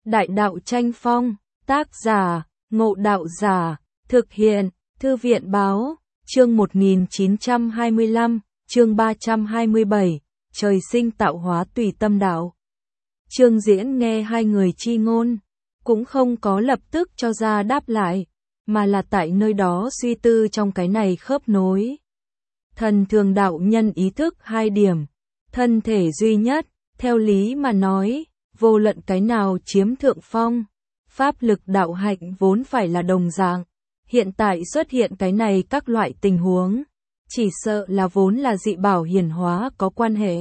Đại đạo tranh phong, tác giả, Ngộ Đạo Giả, thực hiện, Thư viện báo, chương 1925, chương 327, trời sinh tạo hóa tùy tâm đạo. Trương Diễn nghe hai người chi ngôn, cũng không có lập tức cho ra đáp lại, mà là tại nơi đó suy tư trong cái này khớp nối. Thần thường đạo nhân ý thức hai điểm, thân thể duy nhất, theo lý mà nói, vô luận cái nào chiếm thượng phong, pháp lực đạo hạnh vốn phải là đồng dạng, hiện tại xuất hiện cái này các loại tình huống, chỉ sợ là vốn là dị bảo hiển hóa có quan hệ.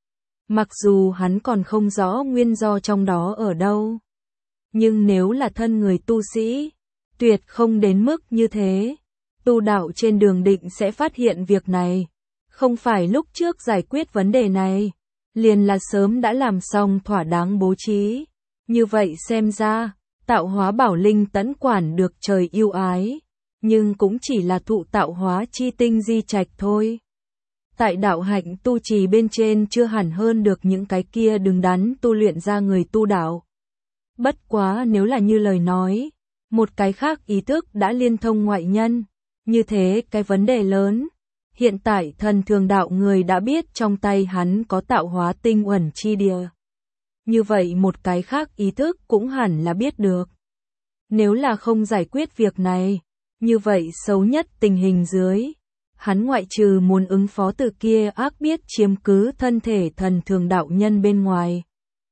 Mặc dù hắn còn không rõ nguyên do trong đó ở đâu, nhưng nếu là thân người tu sĩ, tuyệt không đến mức như thế. Tu đạo trên đường định sẽ phát hiện việc này, không phải lúc trước giải quyết vấn đề này, liền là sớm đã làm xong thỏa đáng bố trí. Như vậy xem ra, tạo hóa bảo linh tẫn quản được trời yêu ái, nhưng cũng chỉ là thụ tạo hóa chi tinh di trạch thôi. Tại đạo hạnh tu trì bên trên chưa hẳn hơn được những cái kia đứng đắn tu luyện ra người tu đạo. Bất quá nếu là như lời nói, một cái khác ý thức đã liên thông ngoại nhân, như thế cái vấn đề lớn. Hiện tại thần thường đạo người đã biết trong tay hắn có tạo hóa tinh uẩn chi địa. Như vậy một cái khác ý thức cũng hẳn là biết được. Nếu là không giải quyết việc này, như vậy xấu nhất tình hình dưới, hắn ngoại trừ muốn ứng phó từ kia ác biết chiếm cứ thân thể thần thường đạo nhân bên ngoài,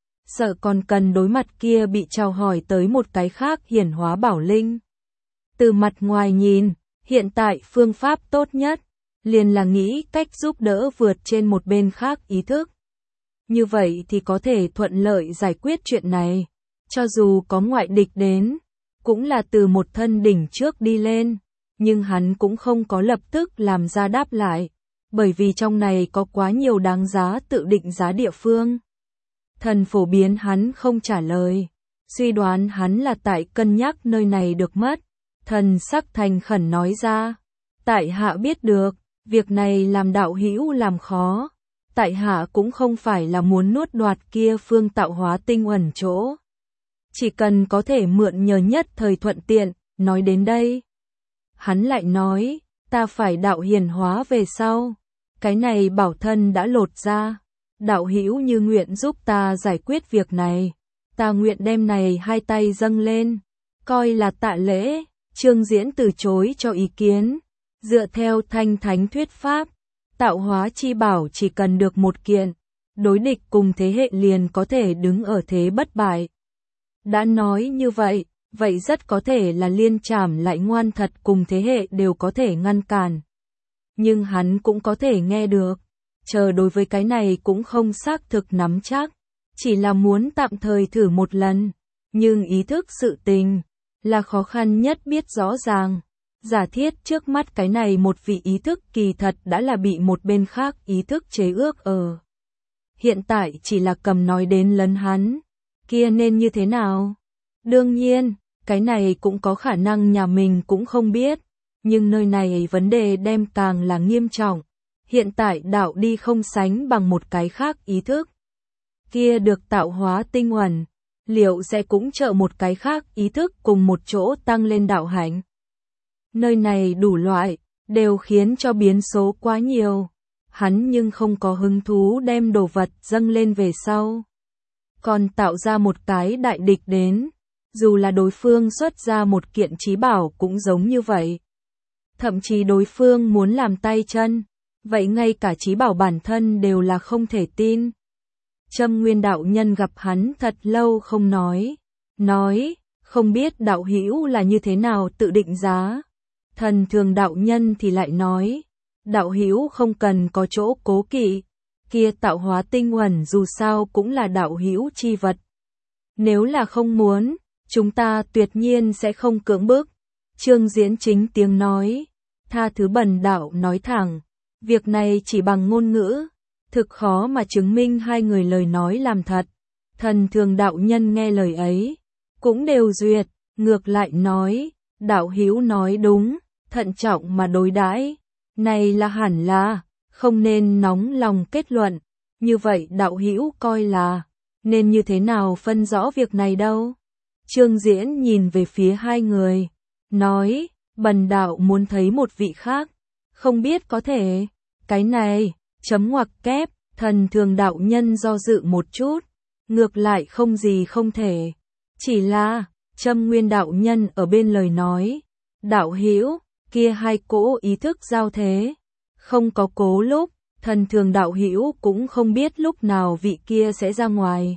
sợ còn cần đối mặt kia bị chào hỏi tới một cái khác hiển hóa bảo linh. Từ mặt ngoài nhìn, hiện tại phương pháp tốt nhất liền là nghĩ cách giúp đỡ vượt trên một bên khác ý thức. Như vậy thì có thể thuận lợi giải quyết chuyện này, cho dù có ngoại địch đến, cũng là từ một thân đỉnh trước đi lên, nhưng hắn cũng không có lập tức làm ra đáp lại, bởi vì trong này có quá nhiều đáng giá tự định giá địa phương. Thần phổ biến hắn không trả lời, suy đoán hắn là tại cân nhắc nơi này được mất. Thần sắc thành khẩn nói ra, tại hạ biết được, việc này làm đạo hữu làm khó, tại hạ cũng không phải là muốn nuốt đoạt kia phương tạo hóa tinh uẩn chỗ. Chỉ cần có thể mượn nhờ nhất thời thuận tiện, nói đến đây. Hắn lại nói, ta phải đạo hiển hóa về sau, cái này bảo thân đã lột ra, đạo hữu như nguyện giúp ta giải quyết việc này, ta nguyện đem này hai tay dâng lên, coi là tạ lễ. Trương Diễn từ chối cho ý kiến, dựa theo thanh thánh thuyết pháp, tạo hóa chi bảo chỉ cần được một kiện, đối địch cùng thế hệ liền có thể đứng ở thế bất bại. Đã nói như vậy, vậy rất có thể là liên trảm lại ngoan thật cùng thế hệ đều có thể ngăn cản. Nhưng hắn cũng có thể nghe được, chờ đối với cái này cũng không xác thực nắm chắc, chỉ là muốn tạm thời thử một lần, nhưng ý thức sự tình là khó khăn nhất biết rõ ràng. Giả thiết trước mắt cái này một vị ý thức kỳ thật đã là bị một bên khác ý thức chế ước ở. Hiện tại chỉ là cầm nói đến lấn hắn, kia nên như thế nào? Đương nhiên, cái này cũng có khả năng nhà mình cũng không biết, nhưng nơi này vấn đề đem càng là nghiêm trọng. Hiện tại đạo đi không sánh bằng một cái khác ý thức. Kia được tạo hóa tinh uẩn, liệu sẽ cũng trợ một cái khác ý thức cùng một chỗ tăng lên đạo hạnh. Nơi này đủ loại, đều khiến cho biến số quá nhiều. Hắn nhưng không có hứng thú đem đồ vật dâng lên về sau. Còn tạo ra một cái đại địch đến, dù là đối phương xuất ra một kiện chí bảo cũng giống như vậy. Thậm chí đối phương muốn làm tay chân, vậy ngay cả chí bảo bản thân đều là không thể tin. Trâm Nguyên đạo nhân gặp hắn thật lâu không nói, không biết đạo hữu là như thế nào tự định giá. Thần thường đạo nhân thì lại nói, đạo hữu không cần có chỗ cố kỵ, kia tạo hóa tinh uẩn dù sao cũng là đạo hữu chi vật. Nếu là không muốn, chúng ta tuyệt nhiên sẽ không cưỡng bức. Trương Diễn chính tiếng nói, tha thứ bần đạo nói thẳng, việc này chỉ bằng ngôn ngữ, thực khó mà chứng minh hai người lời nói làm thật. Thần thường đạo nhân nghe lời ấy, cũng đều duyệt, ngược lại nói, đạo hữu nói đúng, thận trọng mà đối đãi, này là hẳn là, không nên nóng lòng kết luận, như vậy đạo hữu coi là, nên như thế nào phân rõ việc này đâu? Trương Diễn nhìn về phía hai người, nói, bần đạo muốn thấy một vị khác, không biết có thể, cái này, chấm ngoặc kép, Thần Thường đạo nhân do dự một chút, ngược lại không gì không thể, chỉ là, Châm Nguyên đạo nhân ở bên lời nói, đạo hữu, kia hai cỗ ý thức giao thế, không có cố lúc, Thần Thường đạo hữu cũng không biết lúc nào vị kia sẽ ra ngoài.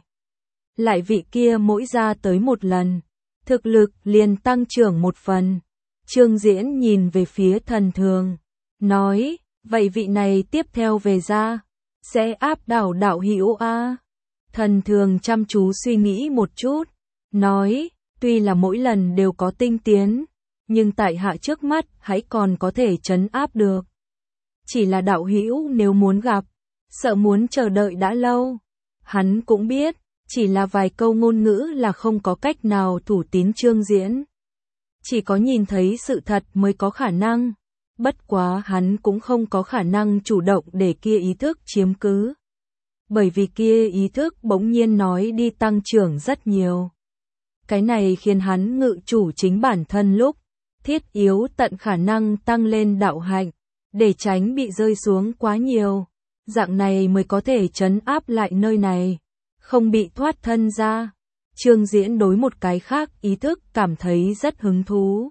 Lại vị kia mỗi ra tới một lần, thực lực liền tăng trưởng một phần. Trương Diễn nhìn về phía Thần Thường, nói, vậy vị này tiếp theo về ra, sẽ áp đảo đạo hữu a. Thần Thường chăm chú suy nghĩ một chút, nói, tuy là mỗi lần đều có tinh tiến, nhưng tại hạ trước mắt hãy còn có thể trấn áp được. Chỉ là đạo hữu nếu muốn gặp, sợ muốn chờ đợi đã lâu. Hắn cũng biết, chỉ là vài câu ngôn ngữ là không có cách nào thủ tín Trương Diễn. Chỉ có nhìn thấy sự thật mới có khả năng. Bất quá hắn cũng không có khả năng chủ động để kia ý thức chiếm cứ. Bởi vì kia ý thức bỗng nhiên nói đi tăng trưởng rất nhiều. Cái này khiến hắn ngự chủ chính bản thân lúc, thiết yếu tận khả năng tăng lên đạo hạnh, để tránh bị rơi xuống quá nhiều. Dạng này mới có thể trấn áp lại nơi này, không bị thoát thân ra. Trương Diễn đối một cái khác ý thức cảm thấy rất hứng thú.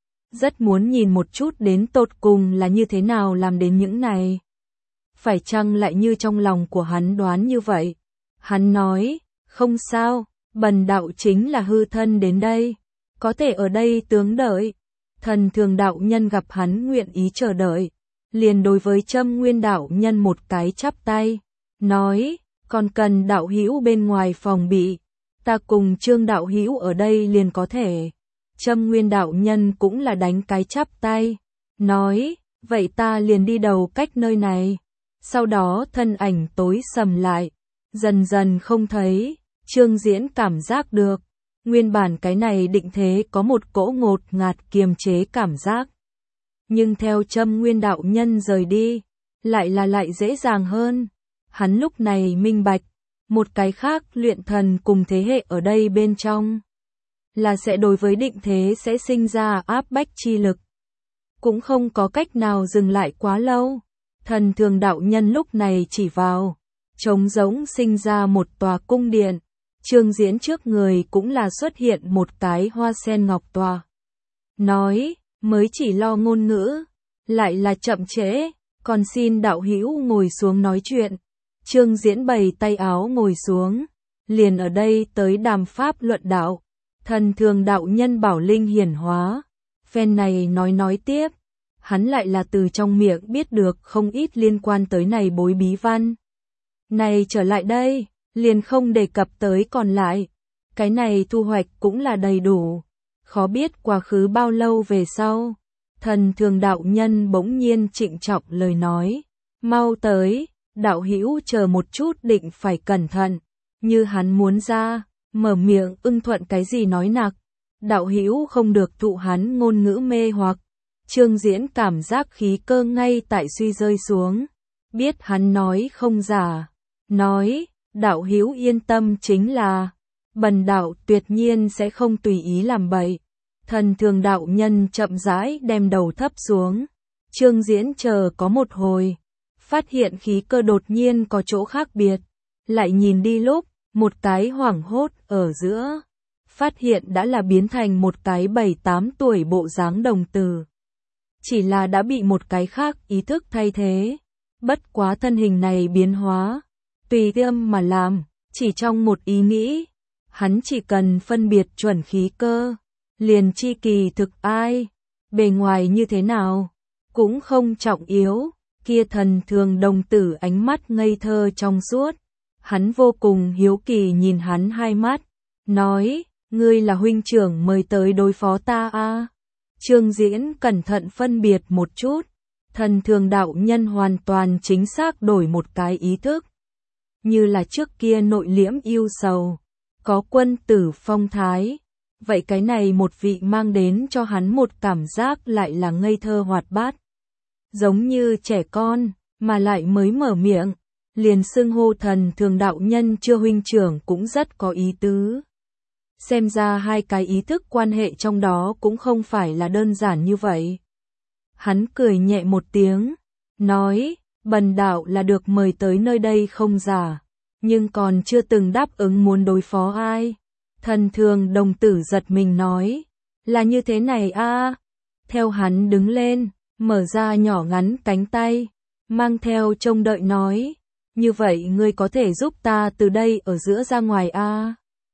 Rất muốn nhìn một chút đến tột cùng là như thế nào làm đến những này. Phải chăng lại như trong lòng của hắn đoán như vậy? Hắn nói, không sao, bần đạo chính là hư thân đến đây, có thể ở đây tướng đợi. Thần Thường đạo nhân gặp hắn nguyện ý chờ đợi, liền đối với Châm Nguyên đạo nhân một cái chắp tay, nói, còn cần đạo hữu bên ngoài phòng bị, ta cùng Trương đạo hữu ở đây liền có thể. Châm Nguyên đạo nhân cũng là đánh cái chắp tay, nói, vậy ta liền đi đầu cách nơi này. Sau đó thân ảnh tối sầm lại, dần dần không thấy. Trương Diễn cảm giác được, nguyên bản cái này định thế có một cỗ ngột ngạt kiềm chế cảm giác. Nhưng theo Châm Nguyên đạo nhân rời đi, lại dễ dàng hơn. Hắn lúc này minh bạch, một cái khác luyện thần cùng thế hệ ở đây bên trong, là sẽ đối với định thế sẽ sinh ra áp bách chi lực. Cũng không có cách nào dừng lại quá lâu. Thần Thường đạo nhân lúc này chỉ vào, trống rỗng sinh ra một tòa cung điện. Trương Diễn trước người cũng là xuất hiện một cái hoa sen ngọc tòa. Nói, mới chỉ lo ngôn ngữ, lại là chậm trễ, còn xin đạo hữu ngồi xuống nói chuyện. Trương Diễn bày tay áo ngồi xuống, liền ở đây tới đàm pháp luận đạo. Thần Thường đạo nhân bảo linh hiển hóa, phen này nói tiếp, hắn lại là từ trong miệng biết được không ít liên quan tới này bối bí văn. Này trở lại đây, liền không đề cập tới còn lại, cái này thu hoạch cũng là đầy đủ. Khó biết quá khứ bao lâu về sau, Thần Thường đạo nhân bỗng nhiên trịnh trọng lời nói, mau tới, đạo hữu chờ một chút định phải cẩn thận, như hắn muốn ra, mở miệng ưng thuận cái gì nói nặc, đạo hữu không được thụ hắn ngôn ngữ mê hoặc. Trương Diễn cảm giác khí cơ ngay tại suy rơi xuống, biết hắn nói không giả, nói, đạo hữu yên tâm chính là, bần đạo tuyệt nhiên sẽ không tùy ý làm bậy. Thần Thường đạo nhân chậm rãi đem đầu thấp xuống, Trương Diễn chờ có một hồi, phát hiện khí cơ đột nhiên có chỗ khác biệt, lại nhìn đi lúc, một cái hoảng hốt ở giữa, phát hiện đã là biến thành một cái 7-8 tuổi bộ dáng đồng tử. Chỉ là đã bị một cái khác ý thức thay thế, bất quá thân hình này biến hóa, tùy tiêm mà làm, chỉ trong một ý nghĩ, hắn chỉ cần phân biệt chuẩn khí cơ, liền chi kỳ thực ai, bề ngoài như thế nào, cũng không trọng yếu. Kia Thần Thường đồng tử ánh mắt ngây thơ trong suốt, hắn vô cùng hiếu kỳ nhìn hắn hai mắt, nói, ngươi là huynh trưởng mời tới đối phó ta a? Trương Diễn cẩn thận phân biệt một chút, Thần Thường đạo nhân hoàn toàn chính xác đổi một cái ý thức, như là trước kia nội liễm yêu sầu, có quân tử phong thái, vậy cái này một vị mang đến cho hắn một cảm giác lại là ngây thơ hoạt bát, giống như trẻ con, mà lại mới mở miệng, liền xưng hô Thần Thường đạo nhân chưa huynh trưởng cũng rất có ý tứ. xem ra hai cái ý thức quan hệ trong đó cũng không phải là đơn giản như vậy. Hắn cười nhẹ một tiếng, nói, bần đạo là được mời tới nơi đây không giả, nhưng còn chưa từng đáp ứng muốn đối phó ai. Thần Thường đồng tử giật mình nói, là như thế này a. Theo hắn đứng lên, mở ra nhỏ ngắn cánh tay, mang theo trông đợi nói, như vậy ngươi có thể giúp ta từ đây ở giữa ra ngoài a.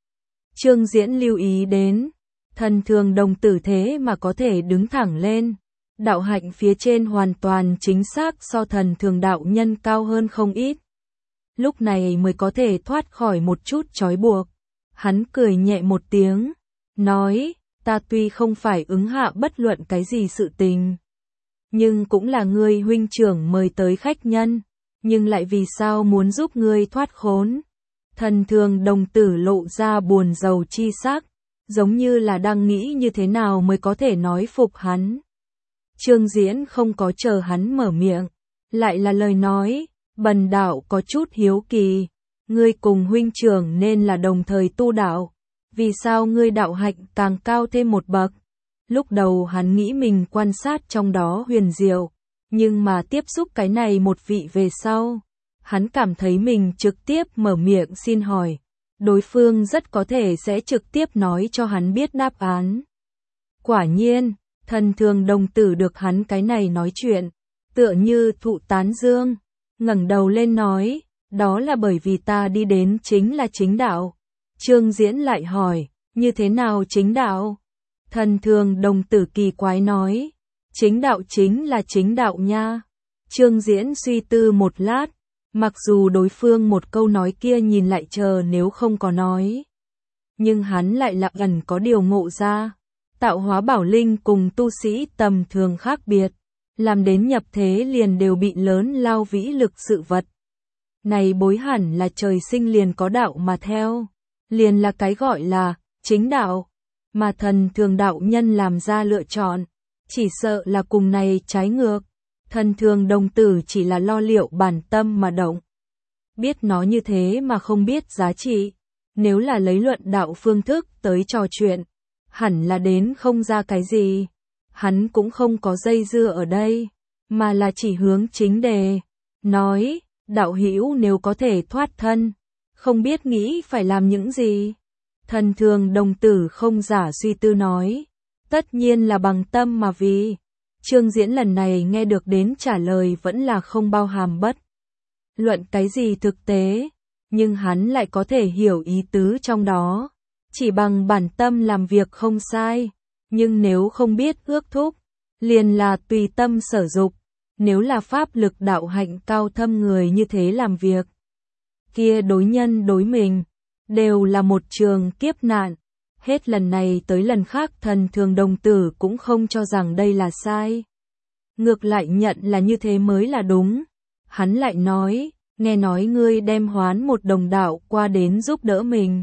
Trương Diễn lưu ý đến, Thần Thường đồng tử thế mà có thể đứng thẳng lên. Đạo hạnh phía trên hoàn toàn chính xác so Thần Thường đạo nhân cao hơn không ít. Lúc này mới có thể thoát khỏi một chút trói buộc. Hắn cười nhẹ một tiếng, nói, ta tuy không phải ứng hạ bất luận cái gì sự tình, nhưng cũng là ngươi huynh trưởng mời tới khách nhân, nhưng lại vì sao muốn giúp ngươi thoát khốn. Thần Thường đồng tử lộ ra buồn rầu chi sắc, giống như là đang nghĩ như thế nào mới có thể nói phục hắn. Trương Diễn không có chờ hắn mở miệng, lại là lời nói, bần đạo có chút hiếu kỳ, ngươi cùng huynh trưởng nên là đồng thời tu đạo, vì sao ngươi đạo hạnh càng cao thêm một bậc? Lúc đầu hắn nghĩ mình quan sát trong đó huyền diệu, nhưng mà tiếp xúc cái này một vị về sau, hắn cảm thấy mình trực tiếp mở miệng xin hỏi, đối phương rất có thể sẽ trực tiếp nói cho hắn biết đáp án. Quả nhiên, Thần Thường đồng tử được hắn cái này nói chuyện, tựa như thụ tán dương, ngẩng đầu lên nói, đó là bởi vì ta đi đến chính là chính đạo. Trương Diễn lại hỏi, như thế nào chính đạo? Thần Thường đồng tử kỳ quái nói, chính đạo chính là chính đạo nha. Trương Diễn suy tư một lát, mặc dù đối phương một câu nói kia nhìn lại chờ nếu không có nói, nhưng hắn lại lặng ẩn có điều ngộ ra. Tạo hóa bảo linh cùng tu sĩ tầm thường khác biệt, làm đến nhập thế liền đều bị lớn lao vĩ lực sự vật. Này bối hẳn là trời sinh liền có đạo mà theo, liền là cái gọi là chính đạo, mà Thần Thường đạo nhân làm ra lựa chọn, chỉ sợ là cùng này trái ngược. Thần Thường đồng tử chỉ là lo liệu bản tâm mà động. Biết nó như thế mà không biết giá trị, nếu là lấy luận đạo phương thức tới trò chuyện, hẳn là đến không ra cái gì. Hắn cũng không có dây dưa ở đây, mà là chỉ hướng chính đề, nói, đạo hữu nếu có thể thoát thân, không biết nghĩ phải làm những gì. Thần Thường đồng tử không giả suy tư nói, tất nhiên là bằng tâm mà vì. Trương Diễn lần này nghe được đến trả lời vẫn là không bao hàm bất luận cái gì thực tế, nhưng hắn lại có thể hiểu ý tứ trong đó. Chỉ bằng bản tâm làm việc không sai, nhưng nếu không biết ước thúc, liền là tùy tâm sở dục. Nếu là pháp lực đạo hạnh cao thâm người như thế làm việc, kia đối nhân đối mình, đều là một trường kiếp nạn. Hết lần này tới lần khác Thần Thường đồng tử cũng không cho rằng đây là sai. Ngược lại nhận là như thế mới là đúng. Hắn lại nói, nghe nói ngươi đem hoán một đồng đạo qua đến giúp đỡ mình.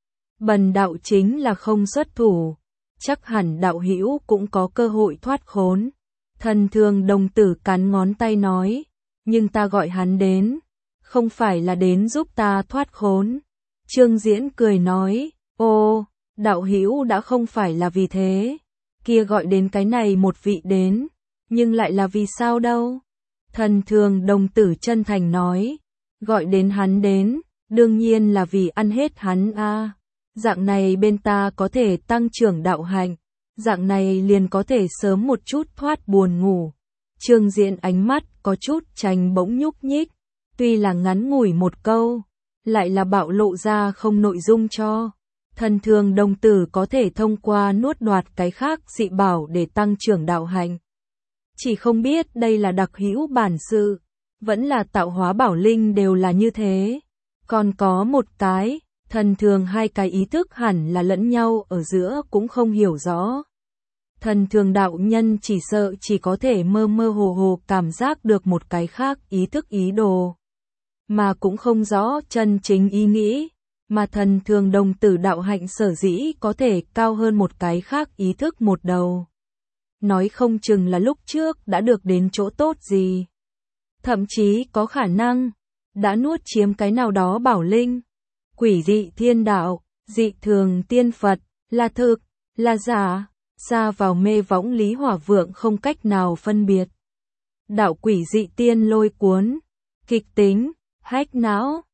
Bần đạo chính là không xuất thủ, chắc hẳn đạo hữu cũng có cơ hội thoát khốn. Thần Thường đồng tử cắn ngón tay nói, nhưng ta gọi hắn đến, không phải là đến giúp ta thoát khốn. Trương Diễn cười nói, ô, đạo hữu đã không phải là vì thế, kia gọi đến cái này một vị đến, nhưng lại là vì sao đâu? Thần Thường đồng tử chân thành nói, gọi đến hắn đến, đương nhiên là vì ăn hết hắn a. Dạng này bên ta có thể tăng trưởng đạo hạnh, dạng này liền có thể sớm một chút thoát buồn ngủ. Trương Diễn ánh mắt có chút chành bỗng nhúc nhích, tuy là ngắn ngủi một câu, lại là bạo lộ ra không nội dung cho. Thần Thường đồng tử có thể thông qua nuốt đoạt cái khác dị bảo để tăng trưởng đạo hạnh. Chỉ không biết đây là đặc hữu bản sự, vẫn là tạo hóa bảo linh đều là như thế. Còn có một cái, Thần Thường hai cái ý thức hẳn là lẫn nhau ở giữa cũng không hiểu rõ. Thần Thường đạo nhân chỉ sợ chỉ có thể mơ mơ hồ hồ cảm giác được một cái khác ý thức ý đồ, mà cũng không rõ chân chính ý nghĩ, mà Thần Thường đồng tử đạo hạnh sở dĩ có thể cao hơn một cái khác ý thức một đầu. Nói không chừng là lúc trước đã được đến chỗ tốt gì. Thậm chí có khả năng đã nuốt chiếm cái nào đó bảo linh. Quỷ dị thiên đạo, dị thường tiên Phật, là thực, là giả, xa vào mê võng Lý Hỏa Vượng không cách nào phân biệt. Đạo quỷ dị tiên lôi cuốn, kịch tính, hách não.